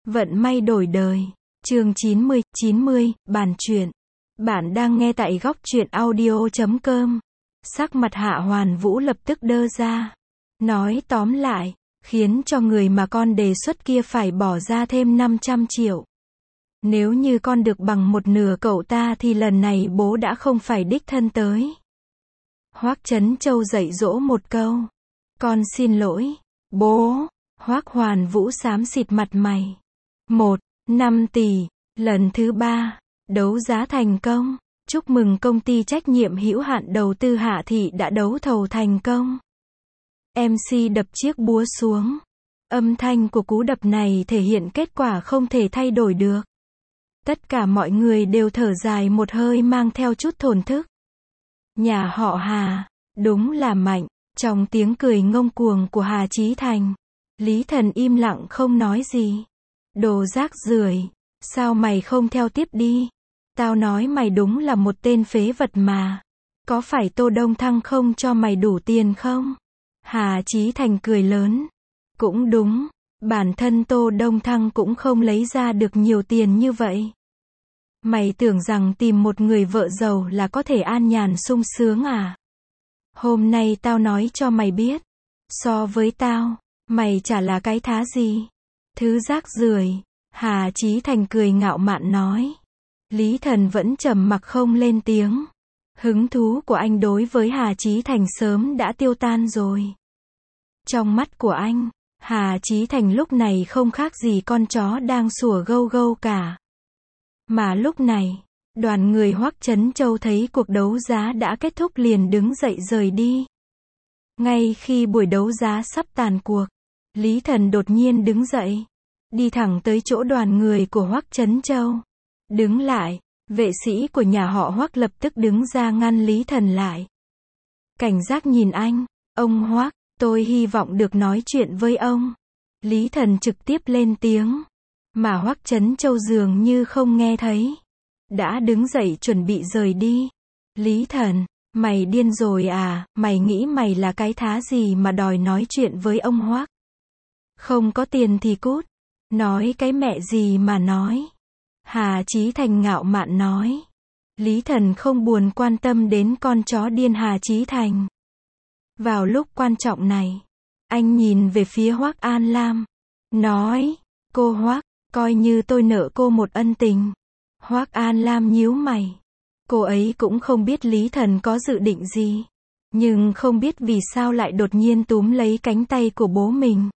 Vận may đổi đời. Chương 90, bản truyện. Bạn đang nghe tại góc truyện audio.com. Sắc mặt Hạ Hoàn Vũ lập tức đơ ra. Nói tóm lại, khiến cho người mà con đề xuất kia phải bỏ ra thêm 500 triệu. Nếu như con được bằng một nửa cậu ta thì lần này bố đã không phải đích thân tới. Hoắc Chấn Châu dạy dỗ một câu. Con xin lỗi, bố. Hoắc Hoàn Vũ xám xịt mặt mày. 5 tỷ, lần thứ 3, đấu giá thành công. Chúc mừng công ty trách nhiệm hữu hạn đầu tư Hạ Thị đã đấu thầu thành công. MC đập chiếc búa xuống. Âm thanh của cú đập này thể hiện kết quả không thể thay đổi được. Tất cả mọi người đều thở dài một hơi mang theo chút thổn thức. Nhà họ Hà, đúng là mạnh. Trong tiếng cười ngông cuồng của Hà Chí Thành, Lý Thần im lặng không nói gì. Đồ rác rưởi, sao mày không theo tiếp đi? Tao nói mày đúng là một tên phế vật mà. Có phải Tô Đông Thăng không cho mày đủ tiền không? Hà Chí Thành cười lớn. Cũng đúng, bản thân Tô Đông Thăng cũng không lấy ra được nhiều tiền như vậy. Mày tưởng rằng tìm một người vợ giàu là có thể an nhàn sung sướng à? Hôm nay tao nói cho mày biết. So với tao, mày chả là cái thá gì. Thứ rác rưởi. Hà Chí Thành cười ngạo mạn nói. Lý Thần vẫn trầm mặc không lên tiếng. Hứng thú của anh đối với Hà Chí Thành sớm đã tiêu tan rồi. Trong mắt của anh, Hà Chí Thành lúc này không khác gì con chó đang sủa gâu gâu cả. Mà lúc này, đoàn người Hoắc Chấn Châu thấy cuộc đấu giá đã kết thúc liền đứng dậy rời đi. Ngay khi buổi đấu giá sắp tàn cuộc, Lý Thần đột nhiên đứng dậy, đi thẳng tới chỗ đoàn người của Hoắc Chấn Châu. Đứng lại, vệ sĩ của nhà họ Hoắc lập tức đứng ra ngăn Lý Thần lại. Cảnh giác nhìn anh, ông Hoắc, tôi hy vọng được nói chuyện với ông. Lý Thần trực tiếp lên tiếng, mà Hoắc Chấn Châu dường như không nghe thấy. Đã đứng dậy chuẩn bị rời đi. Lý Thần, mày điên rồi à, mày nghĩ mày là cái thá gì mà đòi nói chuyện với ông Hoắc? Không có tiền thì cút. Nói cái mẹ gì mà nói. Hà Chí Thành ngạo mạn nói. Lý Thần không buồn quan tâm đến con chó điên Hà Chí Thành. Vào lúc quan trọng này, anh nhìn về phía Hoắc An Lam. Nói, cô Hoắc, coi như tôi nợ cô một ân tình. Hoắc An Lam nhíu mày. Cô ấy cũng không biết Lý Thần có dự định gì. Nhưng không biết vì sao lại đột nhiên túm lấy cánh tay của bố mình.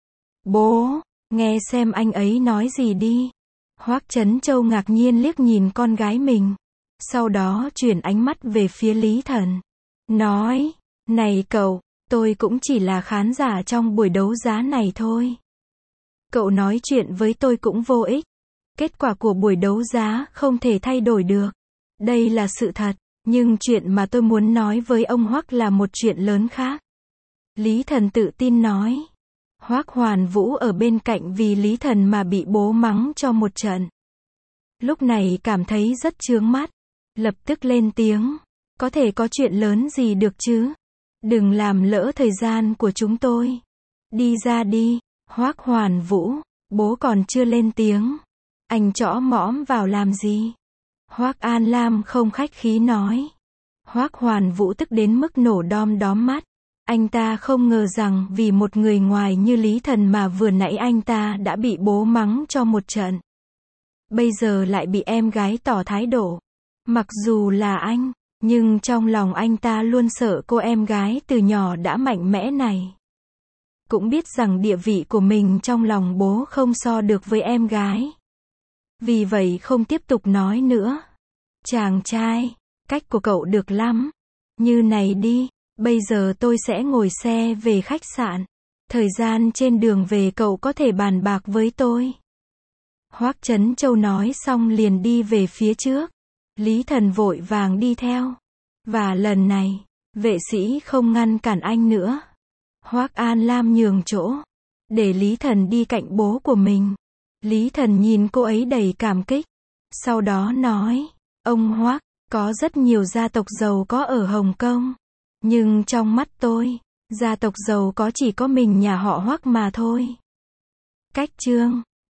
Bố, nghe xem anh ấy nói gì đi. Hoắc Chấn Châu ngạc nhiên liếc nhìn con gái mình. Sau đó chuyển ánh mắt về phía Lý Thần. Nói, này cậu, tôi cũng chỉ là khán giả trong buổi đấu giá này thôi. Cậu nói chuyện với tôi cũng vô ích. Kết quả của buổi đấu giá không thể thay đổi được. Đây là sự thật, nhưng chuyện mà tôi muốn nói với ông Hoắc là một chuyện lớn khác. Lý Thần tự tin nói. Hoắc Hoàn Vũ ở bên cạnh vì Lý Thần mà bị bố mắng cho một trận. Lúc này cảm thấy rất chướng mắt. Lập tức lên tiếng. Có thể có chuyện lớn gì được chứ? Đừng làm lỡ thời gian của chúng tôi. Đi ra đi. Hoắc Hoàn Vũ, bố còn chưa lên tiếng. Anh chõ mõm vào làm gì? Hoắc An Lam không khách khí nói. Hoắc Hoàn Vũ tức đến mức nổ đom đóm mắt. Anh ta không ngờ rằng vì một người ngoài như Lý Thần mà vừa nãy anh ta đã bị bố mắng cho một trận. Bây giờ lại bị em gái tỏ thái độ. Mặc dù là anh, nhưng trong lòng anh ta luôn sợ cô em gái từ nhỏ đã mạnh mẽ này. Cũng biết rằng địa vị của mình trong lòng bố không so được với em gái. Vì vậy không tiếp tục nói nữa. Chàng trai, cách của cậu được lắm. Như này đi, bây giờ tôi sẽ ngồi xe về khách sạn. Thời gian trên đường về cậu có thể bàn bạc với tôi. Hoắc Chấn Châu nói xong liền đi về phía trước. Lý Thần vội vàng đi theo. Và lần này, vệ sĩ không ngăn cản anh nữa. Hoắc An Lam nhường chỗ, để Lý Thần đi cạnh bố của mình. Lý Thần nhìn cô ấy đầy cảm kích. Sau đó nói, ông Hoắc, có rất nhiều gia tộc giàu có ở Hồng Kông. Nhưng trong mắt tôi, gia tộc giàu có chỉ có mình nhà họ Hoắc mà thôi. Cách chương